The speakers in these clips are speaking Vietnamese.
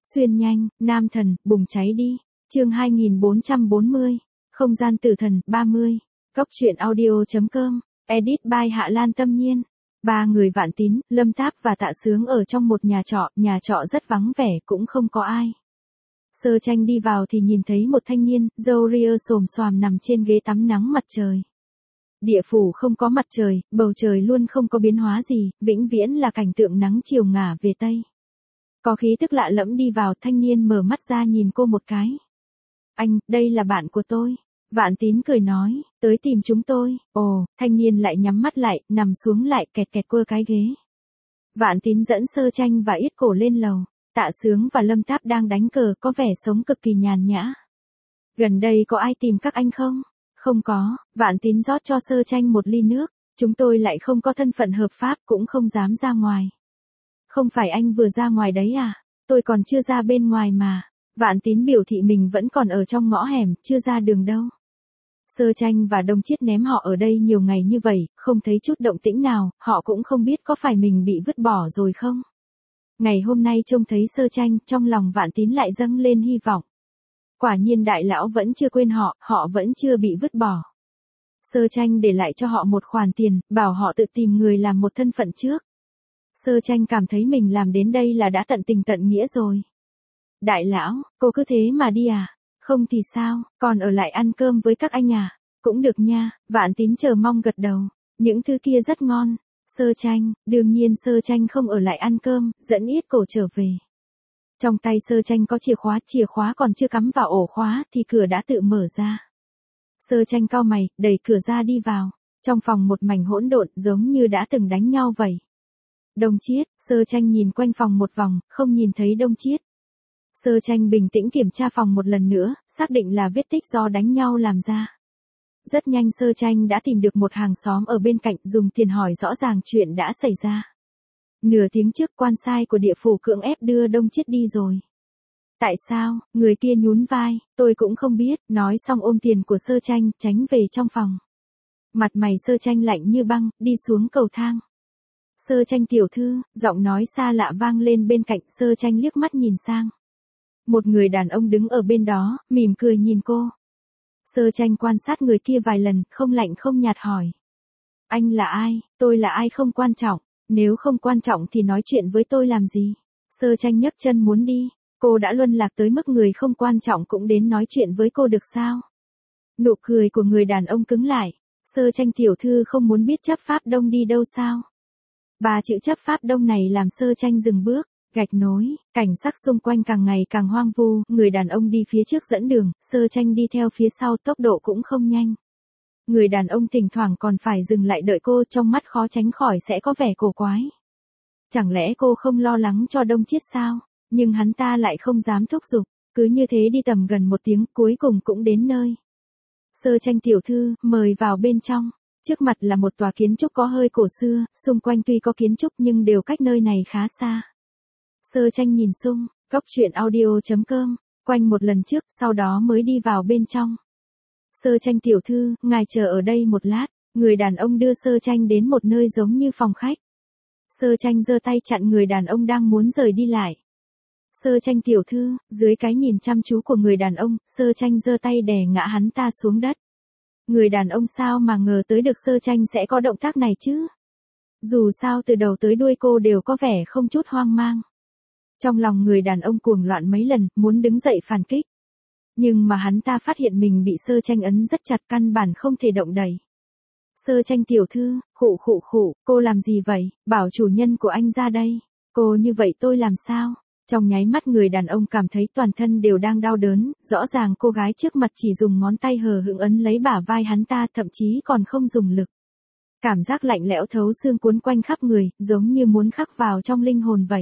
Xuyên nhanh, nam thần, bùng cháy đi. Chương 2440. Không gian tử thần, 30. Cốc truyện audio.com. Edit by Hạ Lan Tâm Nhiên. Ba người Vạn Tín, Lâm Tháp và Tạ Sướng ở trong một nhà trọ rất vắng vẻ, cũng không có ai. Sơ Tranh đi vào thì nhìn thấy một thanh niên, râu ria xồm xoàm nằm trên ghế tắm nắng mặt trời. Địa phủ không có mặt trời, bầu trời luôn không có biến hóa gì, vĩnh viễn là cảnh tượng nắng chiều ngả về Tây. Có khí tức lạ lẫm đi vào, thanh niên mở mắt ra nhìn cô một cái. Anh, đây là bạn của tôi. Vạn Tín cười nói, tới tìm chúng tôi. Ồ, thanh niên lại nhắm mắt lại, nằm xuống lại kẹt kẹt quơ cái ghế. Vạn Tín dẫn Sơ Tranh và Yết Cổ lên lầu. Tạ Sướng và Lâm Tháp đang đánh cờ, có vẻ sống cực kỳ nhàn nhã. Gần đây có ai tìm các anh không? Không có. Vạn Tín rót cho Sơ Tranh một ly nước. Chúng tôi lại không có thân phận hợp pháp, cũng không dám ra ngoài. Không phải anh vừa ra ngoài đấy à? Tôi còn chưa ra bên ngoài mà. Vạn Tín biểu thị mình vẫn còn ở trong ngõ hẻm, chưa ra đường đâu. Sơ Tranh và Đông Chiết ném họ ở đây nhiều ngày như vậy, không thấy chút động tĩnh nào, họ cũng không biết có phải mình bị vứt bỏ rồi không. Ngày hôm nay trông thấy Sơ Tranh, trong lòng Vạn Tín lại dâng lên hy vọng. Quả nhiên đại lão vẫn chưa quên họ vẫn chưa bị vứt bỏ. Sơ Tranh để lại cho họ một khoản tiền, bảo họ tự tìm người làm một thân phận trước. Sơ Tranh cảm thấy mình làm đến đây là đã tận tình tận nghĩa rồi. Đại lão, cô cứ thế mà đi à? Không thì sao, còn ở lại ăn cơm với các anh à? Cũng được nha. Vạn Tín chờ mong gật đầu. Những thứ kia rất ngon. Sơ Tranh, đương nhiên Sơ Tranh không ở lại ăn cơm, dẫn Yết Cổ trở về. Trong tay Sơ Tranh có chìa khóa còn chưa cắm vào ổ khóa thì cửa đã tự mở ra. Sơ Tranh cau mày, đẩy cửa ra đi vào. Trong phòng một mảnh hỗn độn giống như đã từng đánh nhau vậy. Đông Chiết, Sơ Tranh nhìn quanh phòng một vòng, không nhìn thấy Đông Chiết. Sơ Tranh bình tĩnh kiểm tra phòng một lần nữa, xác định là vết tích do đánh nhau làm ra. Rất nhanh Sơ Tranh đã tìm được một hàng xóm ở bên cạnh, dùng tiền hỏi rõ ràng chuyện đã xảy ra. Nửa tiếng trước quan sai của địa phủ cưỡng ép đưa Đông Chiết đi rồi. Tại sao? Người kia nhún vai, tôi cũng không biết, nói xong ôm tiền của Sơ Tranh, tránh về trong phòng. Mặt mày Sơ Tranh lạnh như băng, đi xuống cầu thang. Sơ Tranh tiểu thư, giọng nói xa lạ vang lên bên cạnh, Sơ Tranh liếc mắt nhìn sang. Một người đàn ông đứng ở bên đó, mỉm cười nhìn cô. Sơ Tranh quan sát người kia vài lần, không lạnh không nhạt hỏi. Anh là ai? Tôi là ai không quan trọng, nếu không quan trọng thì nói chuyện với tôi làm gì? Sơ Tranh nhấc chân muốn đi, cô đã luân lạc tới mức người không quan trọng cũng đến nói chuyện với cô được sao? Nụ cười của người đàn ông cứng lại. Sơ Tranh tiểu thư không muốn biết chấp pháp đông đi đâu sao? Ba chữ chấp pháp đông này làm Sơ Tranh dừng bước. Gạch nối, cảnh sắc xung quanh càng ngày càng hoang vu, người đàn ông đi phía trước dẫn đường, Sơ Tranh đi theo phía sau, tốc độ cũng không nhanh. Người đàn ông thỉnh thoảng còn phải dừng lại đợi cô, trong mắt khó tránh khỏi sẽ có vẻ cổ quái. Chẳng lẽ cô không lo lắng cho Đông Chiết sao? Nhưng hắn ta lại không dám thúc giục, cứ như thế đi tầm gần một tiếng, cuối cùng cũng đến nơi. Sơ Tranh tiểu thư, mời vào bên trong. Trước mặt là một tòa kiến trúc có hơi cổ xưa, xung quanh tuy có kiến trúc nhưng đều cách nơi này khá xa. Sơ Tranh nhìn xung, cốc truyện audio.com, quanh một lần trước, sau đó mới đi vào bên trong. Sơ Tranh tiểu thư, ngài chờ ở đây một lát, người đàn ông đưa Sơ Tranh đến một nơi giống như phòng khách. Sơ Tranh giơ tay chặn người đàn ông đang muốn rời đi lại. Sơ Tranh tiểu thư, dưới cái nhìn chăm chú của người đàn ông, Sơ Tranh giơ tay đè ngã hắn ta xuống đất. Người đàn ông sao mà ngờ tới được Sơ Tranh sẽ có động tác này chứ? Dù sao từ đầu tới đuôi cô đều có vẻ không chút hoang mang. Trong lòng người đàn ông cuồng loạn mấy lần, muốn đứng dậy phản kích. Nhưng mà hắn ta phát hiện mình bị Sơ Tranh ấn rất chặt, căn bản không thể động đậy. Sơ Tranh tiểu thư, khụ, cô làm gì vậy? Bảo chủ nhân của anh ra đây. Cô như vậy tôi làm sao? Trong nháy mắt người đàn ông cảm thấy toàn thân đều đang đau đớn, rõ ràng cô gái trước mặt chỉ dùng ngón tay hờ hững ấn lấy bả vai hắn ta, thậm chí còn không dùng lực. Cảm giác lạnh lẽo thấu xương cuốn quanh khắp người, giống như muốn khắc vào trong linh hồn vậy.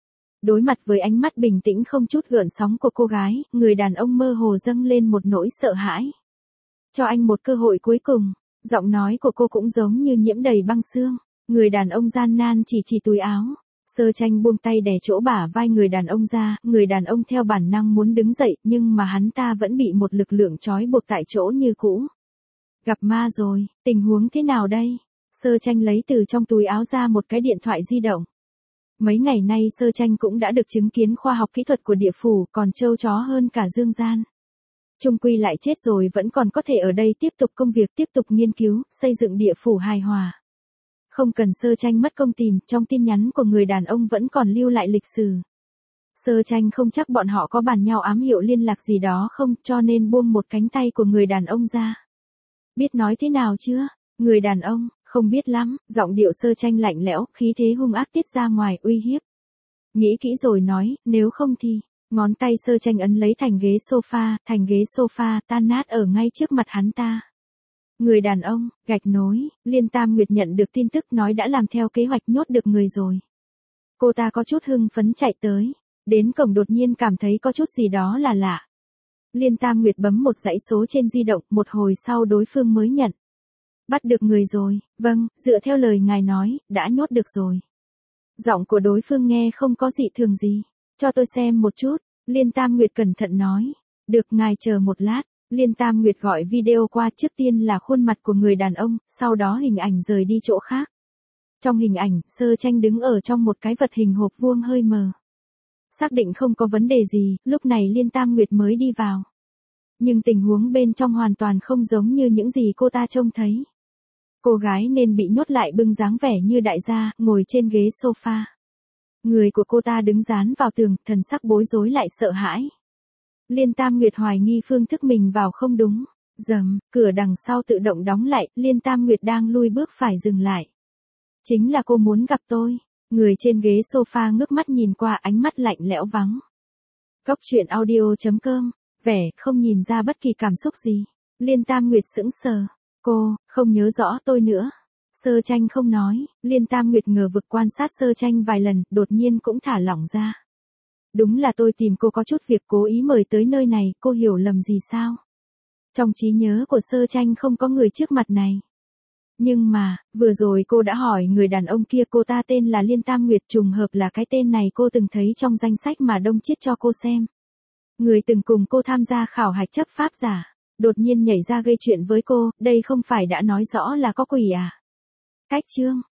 Đối mặt với ánh mắt bình tĩnh không chút gợn sóng của cô gái, người đàn ông mơ hồ dâng lên một nỗi sợ hãi. Cho anh một cơ hội cuối cùng, giọng nói của cô cũng giống như nhiễm đầy băng xương. Người đàn ông gian nan chỉ túi áo. Sơ Tranh buông tay đè chỗ bả vai người đàn ông ra, người đàn ông theo bản năng muốn đứng dậy, nhưng mà hắn ta vẫn bị một lực lượng trói buộc tại chỗ như cũ. Gặp ma rồi, tình huống thế nào đây? Sơ Tranh lấy từ trong túi áo ra một cái điện thoại di động. Mấy ngày nay Sơ Tranh cũng đã được chứng kiến khoa học kỹ thuật của địa phủ còn trâu chó hơn cả dương gian. Chung quy lại chết rồi vẫn còn có thể ở đây tiếp tục công việc, tiếp tục nghiên cứu, xây dựng địa phủ hài hòa. Không cần Sơ Tranh mất công tìm, trong tin nhắn của người đàn ông vẫn còn lưu lại lịch sử. Sơ Tranh không chắc bọn họ có bàn nhau ám hiệu liên lạc gì đó không, cho nên buông một cánh tay của người đàn ông ra. Biết nói thế nào chưa? Người đàn ông, không biết lắm, giọng điệu Sơ Tranh lạnh lẽo, khí thế hung ác tiết ra ngoài uy hiếp. Nghĩ kỹ rồi nói, nếu không thì, ngón tay Sơ Tranh ấn lấy thành ghế sofa tan nát ở ngay trước mặt hắn ta. Người đàn ông, gạch nối, Liên Tam Nguyệt nhận được tin tức nói đã làm theo kế hoạch nhốt được người rồi. Cô ta có chút hưng phấn chạy tới, đến cổng đột nhiên cảm thấy có chút gì đó là lạ. Liên Tam Nguyệt bấm một dãy số trên di động, một hồi sau đối phương mới nhận. Bắt được người rồi, vâng, dựa theo lời ngài nói, đã nhốt được rồi. Giọng của đối phương nghe không có dị thường gì. Cho tôi xem một chút, Liên Tam Nguyệt cẩn thận nói. Được, ngài chờ một lát. Liên Tam Nguyệt gọi video qua, trước tiên là khuôn mặt của người đàn ông, sau đó hình ảnh rời đi chỗ khác. Trong hình ảnh, Sơ Tranh đứng ở trong một cái vật hình hộp vuông hơi mờ. Xác định không có vấn đề gì, lúc này Liên Tam Nguyệt mới đi vào. Nhưng tình huống bên trong hoàn toàn không giống như những gì cô ta trông thấy. Cô gái nên bị nhốt lại bưng dáng vẻ như đại gia, ngồi trên ghế sofa. Người của cô ta đứng dán vào tường, thần sắc bối rối lại sợ hãi. Liên Tam Nguyệt hoài nghi phương thức mình vào không đúng. Rầm, cửa đằng sau tự động đóng lại, Liên Tam Nguyệt đang lui bước phải dừng lại. Chính là cô muốn gặp tôi. Người trên ghế sofa ngước mắt nhìn qua, ánh mắt lạnh lẽo vắng. Cốc truyện audio.com, vẻ không nhìn ra bất kỳ cảm xúc gì. Liên Tam Nguyệt sững sờ. Cô, không nhớ rõ tôi nữa. Sơ Tranh không nói, Liên Tam Nguyệt ngờ vực quan sát Sơ Tranh vài lần, đột nhiên cũng thả lỏng ra. Đúng là tôi tìm cô có chút việc, cố ý mời tới nơi này, cô hiểu lầm gì sao? Trong trí nhớ của Sơ Tranh không có người trước mặt này. Nhưng mà, vừa rồi cô đã hỏi người đàn ông kia, cô ta tên là Liên Tam Nguyệt, trùng hợp là cái tên này cô từng thấy trong danh sách mà Đông Chiết cho cô xem. Người từng cùng cô tham gia khảo hạch chấp pháp giả, đột nhiên nhảy ra gây chuyện với cô, đây không phải đã nói rõ là có quỷ à? Cách chương